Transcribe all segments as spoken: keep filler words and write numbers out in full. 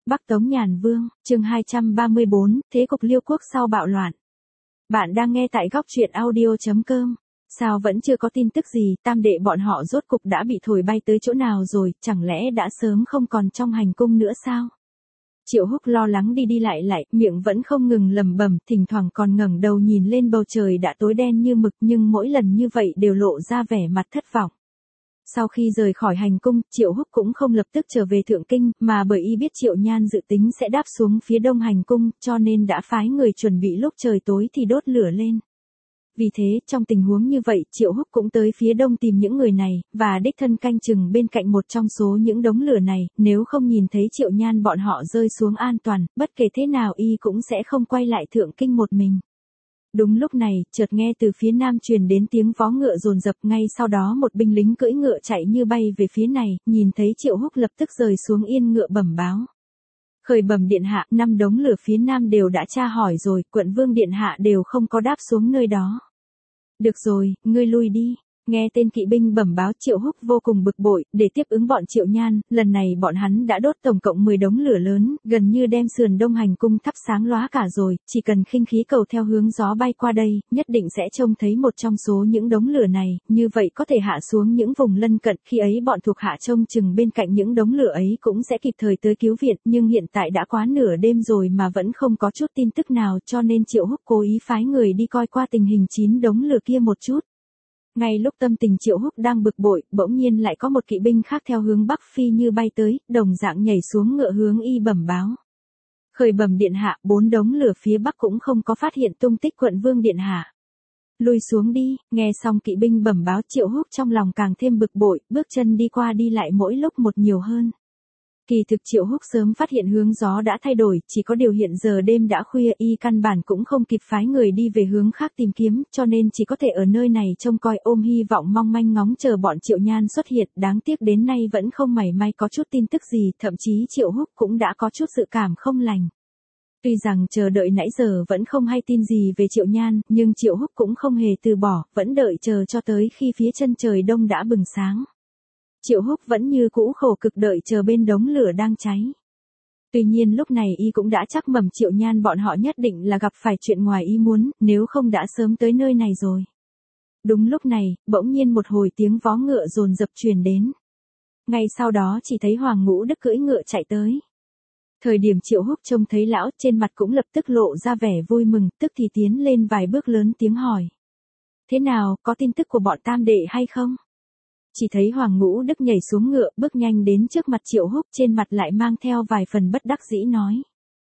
Bắc Tống Nhàn Vương, chương hai trăm ba mươi bốn, thế cục Liêu quốc sau bạo loạn. Bạn đang nghe tại góc truyện audio chấm com. Sao vẫn chưa có tin tức gì, tam đệ bọn họ rốt cục đã bị thổi bay tới chỗ nào rồi, chẳng lẽ đã sớm không còn trong hành cung nữa sao? Triệu Húc lo lắng đi đi lại lại, miệng vẫn không ngừng lẩm bẩm, thỉnh thoảng còn ngẩng đầu nhìn lên bầu trời đã tối đen như mực, nhưng mỗi lần như vậy đều lộ ra vẻ mặt thất vọng. Sau khi rời khỏi hành cung, Triệu Húc cũng không lập tức trở về Thượng Kinh, mà bởi y biết Triệu Nhan dự tính sẽ đáp xuống phía đông hành cung, cho nên đã phái người chuẩn bị lúc trời tối thì đốt lửa lên. Vì thế, trong tình huống như vậy, Triệu Húc cũng tới phía đông tìm những người này, và đích thân canh chừng bên cạnh một trong số những đống lửa này, nếu không nhìn thấy Triệu Nhan bọn họ rơi xuống an toàn, bất kể thế nào y cũng sẽ không quay lại Thượng Kinh một mình. Đúng lúc này, chợt nghe từ phía nam truyền đến tiếng vó ngựa dồn dập, ngay sau đó một binh lính cưỡi ngựa chạy như bay về phía này, nhìn thấy Triệu Húc lập tức rời xuống yên ngựa bẩm báo. Khởi bẩm điện hạ, năm đống lửa phía nam đều đã tra hỏi rồi, quận vương điện hạ đều không có đáp xuống nơi đó. Được rồi, ngươi lui đi. Nghe tên kỵ binh bẩm báo, Triệu Húc vô cùng bực bội, để tiếp ứng bọn Triệu Nhan, lần này bọn hắn đã đốt tổng cộng mười đống lửa lớn, gần như đem sườn đông hành cung thắp sáng lóa cả rồi, chỉ cần khinh khí cầu theo hướng gió bay qua đây, nhất định sẽ trông thấy một trong số những đống lửa này, như vậy có thể hạ xuống những vùng lân cận, khi ấy bọn thuộc hạ trông chừng bên cạnh những đống lửa ấy cũng sẽ kịp thời tới cứu viện, nhưng hiện tại đã quá nửa đêm rồi mà vẫn không có chút tin tức nào, cho nên Triệu Húc cố ý phái người đi coi qua tình hình chín đống lửa kia một chút. Ngay lúc tâm tình Triệu Húc đang bực bội, bỗng nhiên lại có một kỵ binh khác theo hướng bắc phi như bay tới, đồng dạng nhảy xuống ngựa hướng y bẩm báo. Khởi bẩm điện hạ, bốn đống lửa phía bắc cũng không có phát hiện tung tích quận vương điện hạ. Lùi xuống đi. Nghe xong kỵ binh bẩm báo, Triệu Húc trong lòng càng thêm bực bội, bước chân đi qua đi lại mỗi lúc một nhiều hơn. Kỳ thực Triệu Húc sớm phát hiện hướng gió đã thay đổi, chỉ có điều hiện giờ đêm đã khuya, y căn bản cũng không kịp phái người đi về hướng khác tìm kiếm, cho nên chỉ có thể ở nơi này trông coi, ôm hy vọng mong manh ngóng chờ bọn Triệu Nhan xuất hiện, đáng tiếc đến nay vẫn không mảy may có chút tin tức gì, thậm chí Triệu Húc cũng đã có chút dự cảm không lành. Tuy rằng chờ đợi nãy giờ vẫn không hay tin gì về Triệu Nhan, nhưng Triệu Húc cũng không hề từ bỏ, vẫn đợi chờ cho tới khi phía chân trời đông đã bừng sáng. Triệu Húc vẫn như cũ khổ cực đợi chờ bên đống lửa đang cháy. Tuy nhiên lúc này y cũng đã chắc mẩm Triệu Nhan bọn họ nhất định là gặp phải chuyện ngoài ý muốn, nếu không đã sớm tới nơi này rồi. Đúng lúc này, bỗng nhiên một hồi tiếng vó ngựa dồn dập truyền đến. Ngay sau đó chỉ thấy Hoàng Ngũ Đức cưỡi ngựa chạy tới. Thời điểm Triệu Húc trông thấy lão, trên mặt cũng lập tức lộ ra vẻ vui mừng, tức thì tiến lên vài bước lớn tiếng hỏi. Thế nào, có tin tức của bọn tam đệ hay không? Chỉ thấy Hoàng Ngũ Đức nhảy xuống ngựa, bước nhanh đến trước mặt Triệu Húc, trên mặt lại mang theo vài phần bất đắc dĩ nói.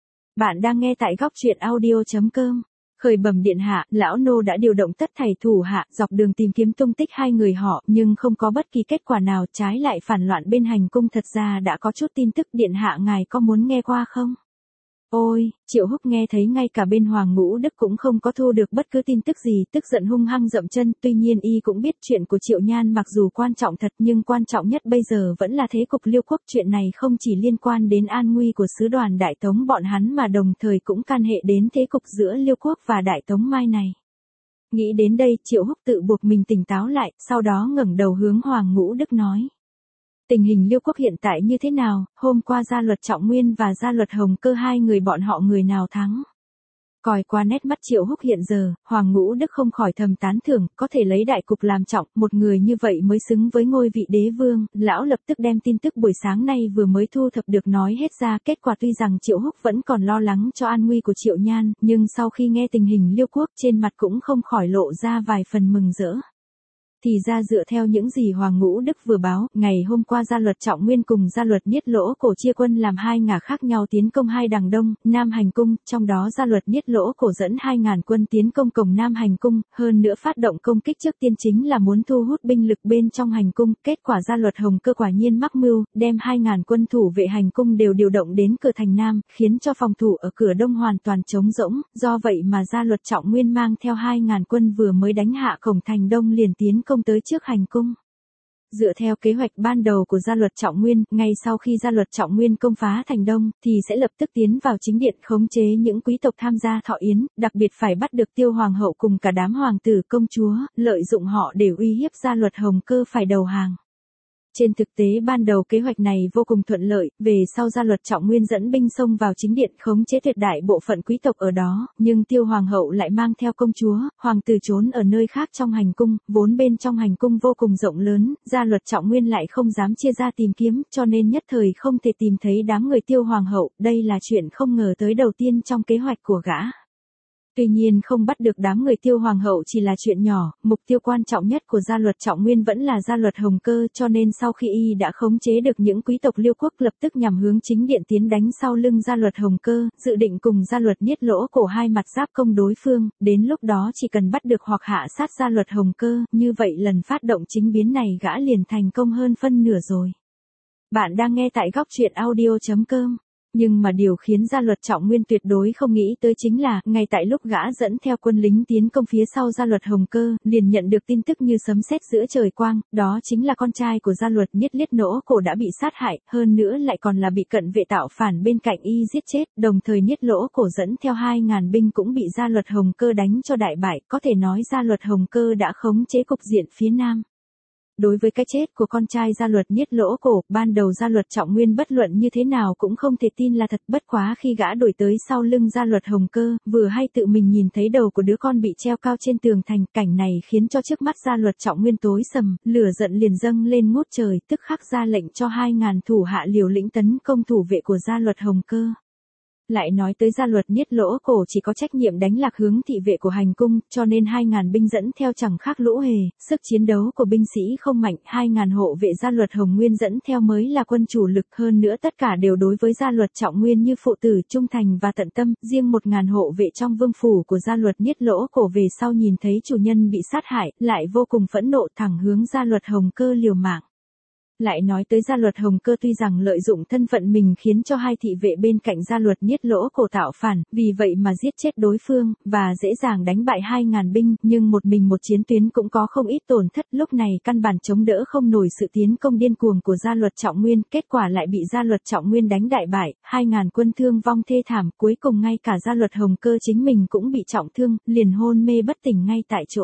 Bạn đang nghe tại góc truyện audio chấm com. Khởi bẩm điện hạ, lão nô đã điều động tất thảy thủ hạ, dọc đường tìm kiếm tung tích hai người họ, nhưng không có bất kỳ kết quả nào, trái lại phản loạn bên hành cung, thật ra đã có chút tin tức, điện hạ ngài có muốn nghe qua không? Ôi, Triệu Húc nghe thấy ngay cả bên Hoàng Ngũ Đức cũng không có thu được bất cứ tin tức gì, tức giận hung hăng dậm chân, tuy nhiên y cũng biết chuyện của Triệu Nhan mặc dù quan trọng thật nhưng quan trọng nhất bây giờ vẫn là thế cục Liêu quốc, chuyện này không chỉ liên quan đến an nguy của sứ đoàn Đại Tống bọn hắn mà đồng thời cũng can hệ đến thế cục giữa Liêu quốc và Đại Tống mai này. Nghĩ đến đây, Triệu Húc tự buộc mình tỉnh táo lại, sau đó ngẩng đầu hướng Hoàng Ngũ Đức nói. Tình hình Liêu quốc hiện tại như thế nào, hôm qua Gia Luật Trọng Nguyên và Gia Luật Hồng Cơ hai người bọn họ người nào thắng? Coi qua nét mắt Triệu Húc hiện giờ, Hoàng Ngũ Đức không khỏi thầm tán thưởng, có thể lấy đại cục làm trọng, một người như vậy mới xứng với ngôi vị đế vương. Lão lập tức đem tin tức buổi sáng nay vừa mới thu thập được nói hết ra, kết quả tuy rằng Triệu Húc vẫn còn lo lắng cho an nguy của Triệu Nhan, nhưng sau khi nghe tình hình Liêu quốc, trên mặt cũng không khỏi lộ ra vài phần mừng rỡ. Thì ra dựa theo những gì Hoàng Ngũ Đức vừa báo, ngày hôm qua Gia Luật Trọng Nguyên cùng Gia Luật Niết Lỗ Cổ chia quân làm hai ngả khác nhau tiến công hai đằng đông, Nam hành cung, trong đó Gia Luật Niết Lỗ Cổ dẫn hai ngàn quân tiến công cổng Nam hành cung, hơn nữa phát động công kích trước tiên chính là muốn thu hút binh lực bên trong hành cung, kết quả Gia Luật Hồng Cơ quả nhiên mắc mưu, đem hai ngàn quân thủ vệ hành cung đều điều động đến cửa thành Nam, khiến cho phòng thủ ở cửa đông hoàn toàn trống rỗng, do vậy mà Gia Luật Trọng Nguyên mang theo hai ngàn quân vừa mới đánh hạ cổng thành đông liền tiến công tới trước hành cung. Dựa theo kế hoạch ban đầu của Gia Luật Trọng Nguyên, ngay sau khi Gia Luật Trọng Nguyên công phá thành đông, thì sẽ lập tức tiến vào chính điện khống chế những quý tộc tham gia thọ yến, đặc biệt phải bắt được Tiêu Hoàng hậu cùng cả đám hoàng tử công chúa, lợi dụng họ để uy hiếp Gia Luật Hồng Cơ phải đầu hàng. Trên thực tế ban đầu kế hoạch này vô cùng thuận lợi, về sau Gia Luật Trọng Nguyên dẫn binh xông vào chính điện khống chế tuyệt đại bộ phận quý tộc ở đó, nhưng Tiêu Hoàng hậu lại mang theo công chúa, hoàng tử trốn ở nơi khác trong hành cung, vốn bên trong hành cung vô cùng rộng lớn, Gia Luật Trọng Nguyên lại không dám chia ra tìm kiếm, cho nên nhất thời không thể tìm thấy đám người Tiêu Hoàng hậu, đây là chuyện không ngờ tới đầu tiên trong kế hoạch của gã. Tuy nhiên không bắt được đám người Tiêu Hoàng hậu chỉ là chuyện nhỏ, mục tiêu quan trọng nhất của Gia Luật Trọng Nguyên vẫn là Gia Luật Hồng Cơ, cho nên sau khi y đã khống chế được những quý tộc Liêu quốc lập tức nhằm hướng chính điện tiến đánh sau lưng Gia Luật Hồng Cơ, dự định cùng Gia Luật Niết Lỗ Cổ hai mặt giáp công đối phương, đến lúc đó chỉ cần bắt được hoặc hạ sát Gia Luật Hồng Cơ, như vậy lần phát động chính biến này gã liền thành công hơn phân nửa rồi. Bạn đang nghe tại góc truyện audio chấm com. Nhưng mà điều khiến Gia Luật Trọng Nguyên tuyệt đối không nghĩ tới chính là, ngay tại lúc gã dẫn theo quân lính tiến công phía sau Gia Luật Hồng Cơ, liền nhận được tin tức như sấm sét giữa trời quang, đó chính là con trai của Gia Luật Niết Liết Nỗ Cổ đã bị sát hại, hơn nữa lại còn là bị cận vệ tạo phản bên cạnh y giết chết, đồng thời Niết Lỗ Cổ dẫn theo hai ngàn binh cũng bị Gia Luật Hồng Cơ đánh cho đại bại, có thể nói Gia Luật Hồng Cơ đã khống chế cục diện phía Nam. Đối với cái chết của con trai Gia Luật Niết Lỗ Cổ, ban đầu Gia Luật Trọng Nguyên bất luận như thế nào cũng không thể tin là thật, bất quá khi gã đổi tới sau lưng Gia Luật Hồng Cơ, vừa hay tự mình nhìn thấy đầu của đứa con bị treo cao trên tường thành, cảnh này khiến cho trước mắt Gia Luật Trọng Nguyên tối sầm, lửa giận liền dâng lên ngút trời, tức khắc ra lệnh cho hai ngàn thủ hạ liều lĩnh tấn công thủ vệ của Gia Luật Hồng Cơ. Lại nói tới Gia Luật Niết Lỗ Cổ chỉ có trách nhiệm đánh lạc hướng thị vệ của hành cung, cho nên hai ngàn binh dẫn theo chẳng khác lũ hề, sức chiến đấu của binh sĩ không mạnh, hai ngàn hộ vệ Gia Luật Hồng Nguyên dẫn theo mới là quân chủ lực, hơn nữa tất cả đều đối với Gia Luật Trọng Nguyên như phụ tử trung thành và tận tâm, riêng một ngàn hộ vệ trong vương phủ của Gia Luật Niết Lỗ Cổ về sau nhìn thấy chủ nhân bị sát hại, lại vô cùng phẫn nộ thẳng hướng Gia Luật Hồng Cơ liều mạng. Lại nói tới Gia Luật Hồng Cơ tuy rằng lợi dụng thân phận mình khiến cho hai thị vệ bên cạnh Gia Luật Niết Lỗ Cổ tạo phản, vì vậy mà giết chết đối phương, và dễ dàng đánh bại hai ngàn binh, nhưng một mình một chiến tuyến cũng có không ít tổn thất, lúc này căn bản chống đỡ không nổi sự tiến công điên cuồng của Gia Luật Trọng Nguyên, kết quả lại bị Gia Luật Trọng Nguyên đánh đại bại, hai ngàn quân thương vong thê thảm, cuối cùng ngay cả Gia Luật Hồng Cơ chính mình cũng bị trọng thương, liền hôn mê bất tỉnh ngay tại chỗ.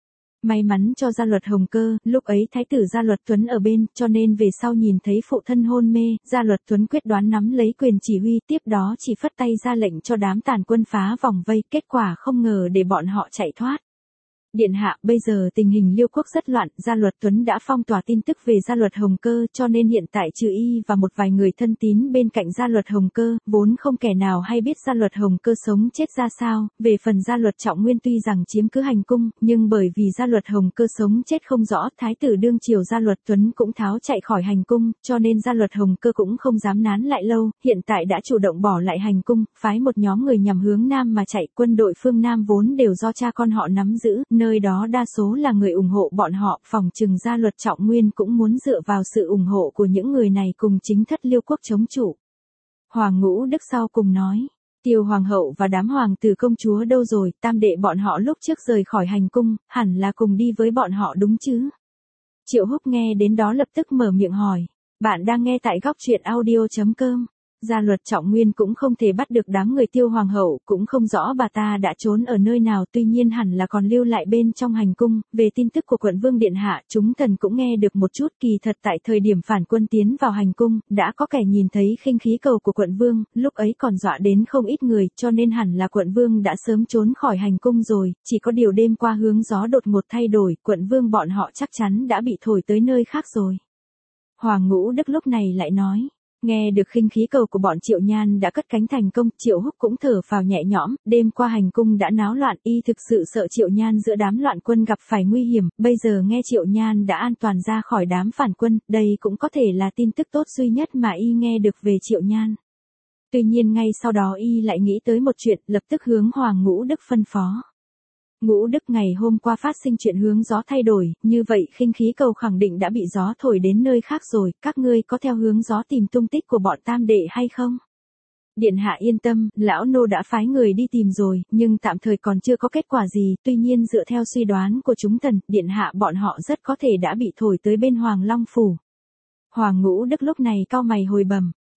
May mắn cho Gia Luật Hồng Cơ, lúc ấy Thái tử Gia Luật Tuấn ở bên, cho nên về sau nhìn thấy phụ thân hôn mê, Gia Luật Tuấn quyết đoán nắm lấy quyền chỉ huy, tiếp đó chỉ phất tay ra lệnh cho đám tàn quân phá vòng vây, kết quả không ngờ để bọn họ chạy thoát. Điện hạ, bây giờ tình hình Liêu quốc rất loạn, Gia Luật Tuấn đã phong tỏa tin tức về Gia Luật Hồng Cơ, cho nên hiện tại trừ y và một vài người thân tín bên cạnh Gia Luật Hồng Cơ, vốn không kẻ nào hay biết Gia Luật Hồng Cơ sống chết ra sao. Về phần Gia Luật Trọng Nguyên tuy rằng chiếm cứ hành cung, nhưng bởi vì Gia Luật Hồng Cơ sống chết không rõ, thái tử đương triều Gia Luật Tuấn cũng tháo chạy khỏi hành cung, cho nên Gia Luật Hồng Cơ cũng không dám nán lại lâu, hiện tại đã chủ động bỏ lại hành cung, phái một nhóm người nhằm hướng Nam mà chạy, quân đội phương Nam vốn đều do cha con họ nắm giữ, nơi đó đa số là người ủng hộ bọn họ, phòng trừng Gia Luật Trọng Nguyên cũng muốn dựa vào sự ủng hộ của những người này cùng chính thất Liêu quốc chống chủ. Hoàng Ngũ Đức sau cùng nói, Tiêu Hoàng hậu và đám hoàng tử công chúa đâu rồi, tam đệ bọn họ lúc trước rời khỏi hành cung, hẳn là cùng đi với bọn họ đúng chứ? Triệu Húc nghe đến đó lập tức mở miệng hỏi, bạn đang nghe tại góc truyện audio chấm com. Gia Luật Trọng Nguyên cũng không thể bắt được đám người Tiêu Hoàng hậu, cũng không rõ bà ta đã trốn ở nơi nào, tuy nhiên hẳn là còn lưu lại bên trong hành cung. Về tin tức của quận vương điện hạ, chúng thần cũng nghe được một chút, kỳ thật tại thời điểm phản quân tiến vào hành cung, đã có kẻ nhìn thấy khinh khí cầu của quận vương, lúc ấy còn dọa đến không ít người, cho nên hẳn là quận vương đã sớm trốn khỏi hành cung rồi, chỉ có điều đêm qua hướng gió đột ngột thay đổi, quận vương bọn họ chắc chắn đã bị thổi tới nơi khác rồi. Hoàng Ngũ Đức lúc này lại nói, nghe được khinh khí cầu của bọn Triệu Nhan đã cất cánh thành công, Triệu Húc cũng thở phào nhẹ nhõm, đêm qua hành cung đã náo loạn, y thực sự sợ Triệu Nhan giữa đám loạn quân gặp phải nguy hiểm, bây giờ nghe Triệu Nhan đã an toàn ra khỏi đám phản quân, đây cũng có thể là tin tức tốt duy nhất mà y nghe được về Triệu Nhan. Tuy nhiên ngay sau đó y lại nghĩ tới một chuyện, lập tức hướng Hoàng Ngũ Đức phân phó. Ngũ Đức, ngày hôm qua phát sinh chuyện hướng gió thay đổi, như vậy khinh khí cầu khẳng định đã bị gió thổi đến nơi khác rồi, các ngươi có theo hướng gió tìm tung tích của bọn tam đệ hay không? Điện hạ yên tâm, lão nô đã phái người đi tìm rồi, nhưng tạm thời còn chưa có kết quả gì, tuy nhiên dựa theo suy đoán của chúng thần, điện hạ bọn họ rất có thể đã bị thổi tới bên Hoàng Long Phủ. Hoàng Ngũ Đức lúc này cau mày hồi bẩm.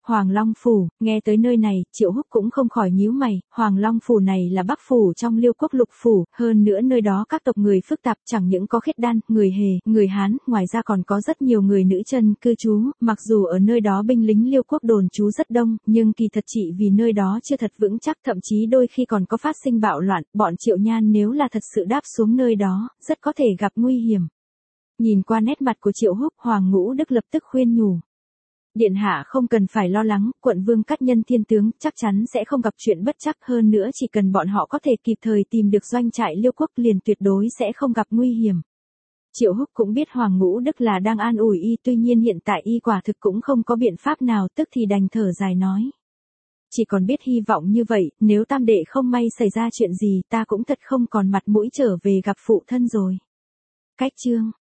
Hoàng Long Phủ, nghe tới nơi này, Triệu Húc cũng không khỏi nhíu mày, Hoàng Long Phủ này là Bắc Phủ trong Liêu Quốc Lục Phủ, hơn nữa nơi đó các tộc người phức tạp chẳng những có Khiết Đan, người Hề, người Hán, ngoài ra còn có rất nhiều người nữ chân cư trú, mặc dù ở nơi đó binh lính Liêu Quốc đồn trú rất đông, nhưng kỳ thật chỉ vì nơi đó chưa thật vững chắc, thậm chí đôi khi còn có phát sinh bạo loạn, bọn Triệu Nhan nếu là thật sự đáp xuống nơi đó, rất có thể gặp nguy hiểm. Nhìn qua nét mặt của Triệu Húc, Hoàng Ngũ Đức lập tức khuyên nhủ. Điện hạ không cần phải lo lắng, quận vương các nhân thiên tướng chắc chắn sẽ không gặp chuyện bất trắc, hơn nữa chỉ cần bọn họ có thể kịp thời tìm được doanh trại Liêu Quốc liền tuyệt đối sẽ không gặp nguy hiểm. Triệu Húc cũng biết Hoàng Ngũ Đức là đang an ủi y, tuy nhiên hiện tại y quả thực cũng không có biện pháp nào, tức thì đành thở dài nói. Chỉ còn biết hy vọng như vậy, nếu tam đệ không may xảy ra chuyện gì ta cũng thật không còn mặt mũi trở về gặp phụ thân rồi. Cách chương